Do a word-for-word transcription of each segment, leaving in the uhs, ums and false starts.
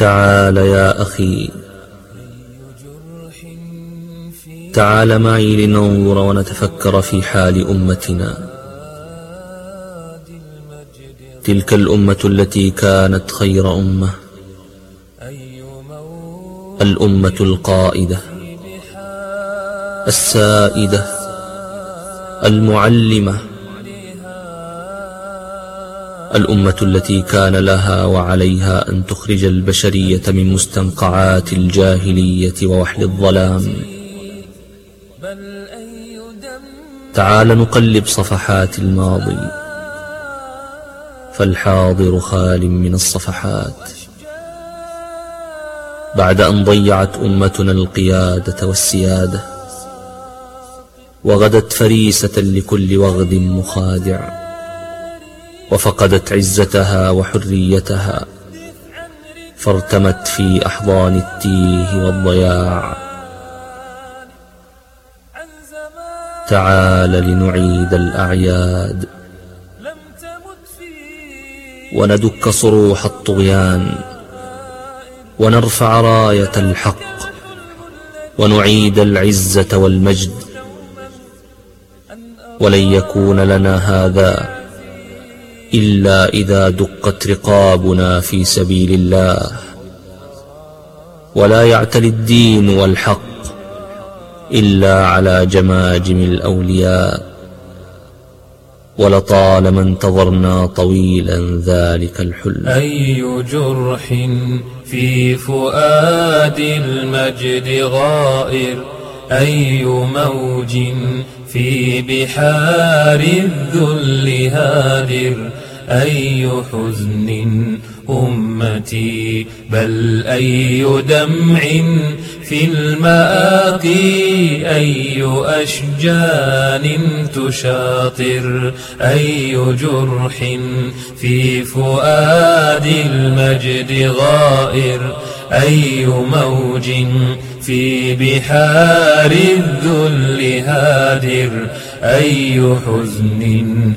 تعال يا أخي، تعال معي لننظر ونتفكر في حال أمتنا، تلك الأمة التي كانت خير أمة، الأمة القائدة السائدة المعلمة، الأمة التي كان لها وعليها أن تخرج البشرية من مستنقعات الجاهلية ووحل الظلام. تعال نقلب صفحات الماضي، فالحاضر خال من الصفحات. بعد أن ضيعت أمتنا القيادة والسيادة، وغدت فريسة لكل وغد مخادع، وفقدت عزتها وحريتها، فارتمت في أحضان التيه والضياع. تعال لنعيد الأعياد، وندك صروح الطغيان، ونرفع راية الحق، ونعيد العزة والمجد. ولن يكون لنا هذا إلا إذا دقت رقابنا في سبيل الله، ولا يعتلي الدين والحق إلا على جماجم الأولياء. ولطالما انتظرنا طويلا ذلك الحلم. أي جرح في فؤاد المجد غائر، أي موج في بحار الذل هادر، أي حزن أمتي بل أي دمع في المآقي، أي أشجان تشاطر، أي جرح في فؤاد المجد غائر، أي موج في بحار الذل هادر، أي حزن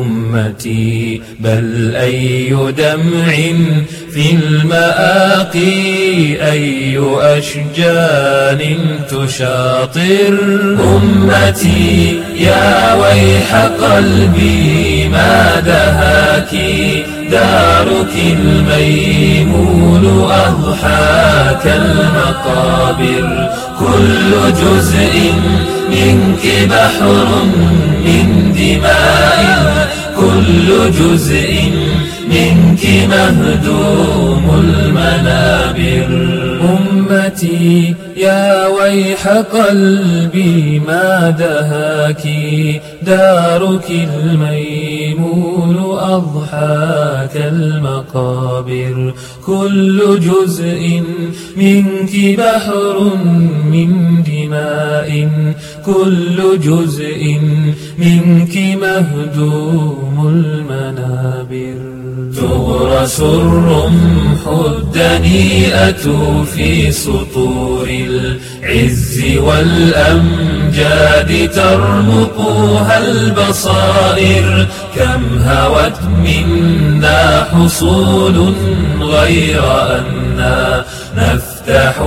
أمتي بل أي دمع في المآقي، أي أشجان تشاطر. أمتي يا ويح قلبي ما دهاك، دارك الميمون أضحاك المقابر، كل جزء منك بحر من دماء، كل جزء منك مهدوم المنابر. أمتي يا ويح قلبي ما دهاك، دارك الميمون أضحاك المقابر، كل جزء منك بحر من دماء، كل جزء منك مهدوم المنابر. تغرس الرمح الدنيئة في سطور العز والأمجاد، ترمقها البصائر، كم هوت منا حصول غير أننا نفتح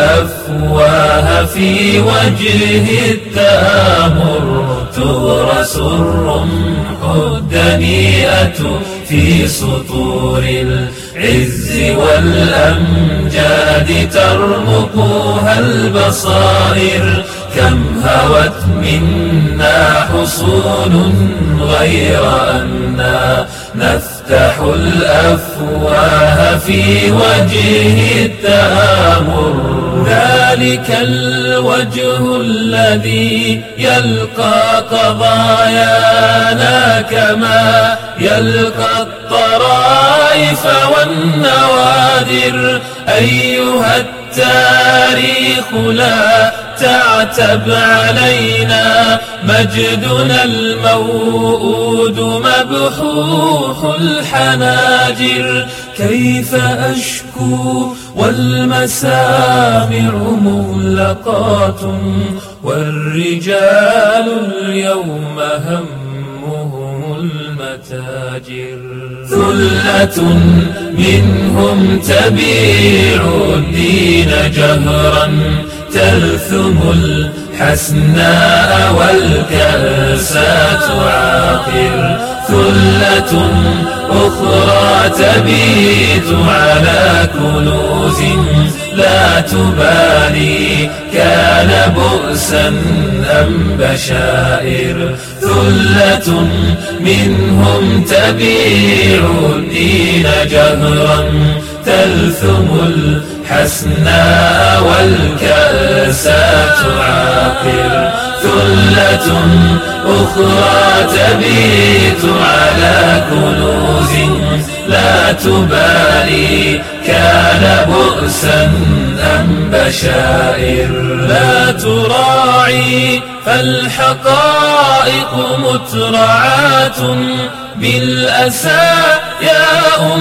الأفواه في وجه التآمر. تغرس الرمح الدنيئة في سطور العز والأمجاد، ترمقها البصائر، كم هوت منا حصول غير أننا نفتح الأفواه في وجه التآمر. ذلك الوجه الذي يلقى قضايانا كما يلقى الطرائف والنوادر. أيها التاريخ لا تعتب علينا، مجدنا الموؤود مبحوح الحناجر. كيف أشكو والمسامع مغلقات، والرجال اليوم همهم المتاجر. ثلة منهم تبيع الدين جهرا تلثم الحسناء والكأسا تعاقر ثلة أخرى تبيت على كنوز لا تبالي كان بؤسا أم بشائر ثلة منهم تبيع الدين جهرا تلثم الحسناء والكأسا تعاقر ثلة أخرى تبيت على كنوز لا تبالي كان بؤسا أم بشائر لا تراعي فالحقائق مترعاة بالأسى يا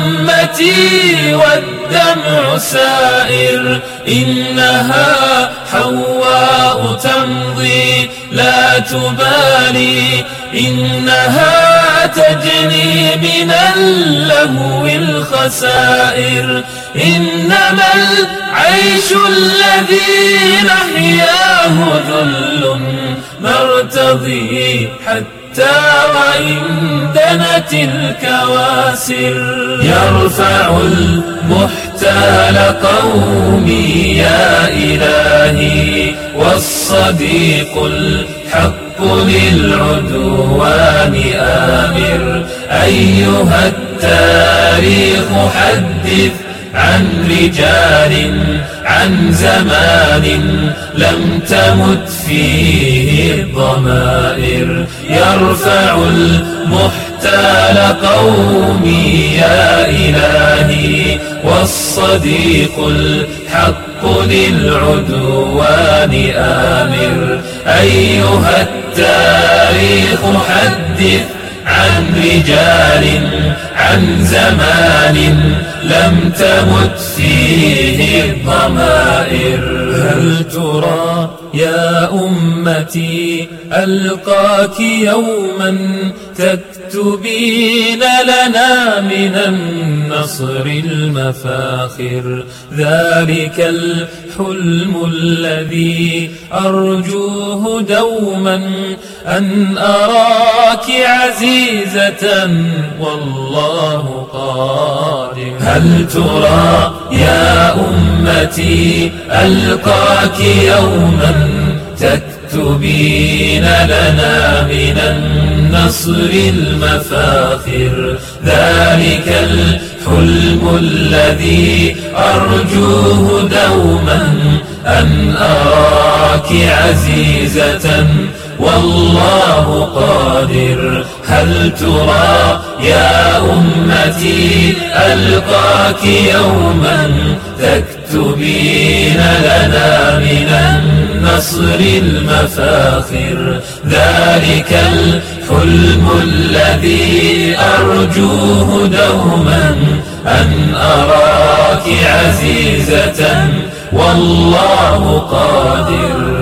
أمتي والدمع سائر إنها حواء تمضي لا تبالي إنها تجني من اللهو الخسائر إنما العيش الذي نحياه ذل نرتضي حتى وإن دنت الكواسر يرفع المحتال قومي يا إلهي والصديق الحق للعدوان آمر أيها التاريخ حدث عن رجال عن زمان لم تمت فيه الضمائر يرفع المحتال قومي يا إلهي والصديق الحق للعدوان آمر أيها التاريخ حدث عن رجال عن زمان لم تمت فيه الضمائر هل ترى يا أمتي ألقاك يوما تكتبين لنا من النصر المفاخر ذلك الحلم الذي أرجوه دوما أن أراك عزيزة والله قادر هل ترى يا أمتي ألقاك يوما تكتبين لنا من النصر المفاخر ذلك الحلم الذي أرجوه دوما أن أراك عزيزة والله قادر هل ترى يا أمتي ألقاك يوما تكتبين لنا من النصر المفاخر ذلك الحلم الذي أرجوه دوما أن أراك عزيزة والله قادر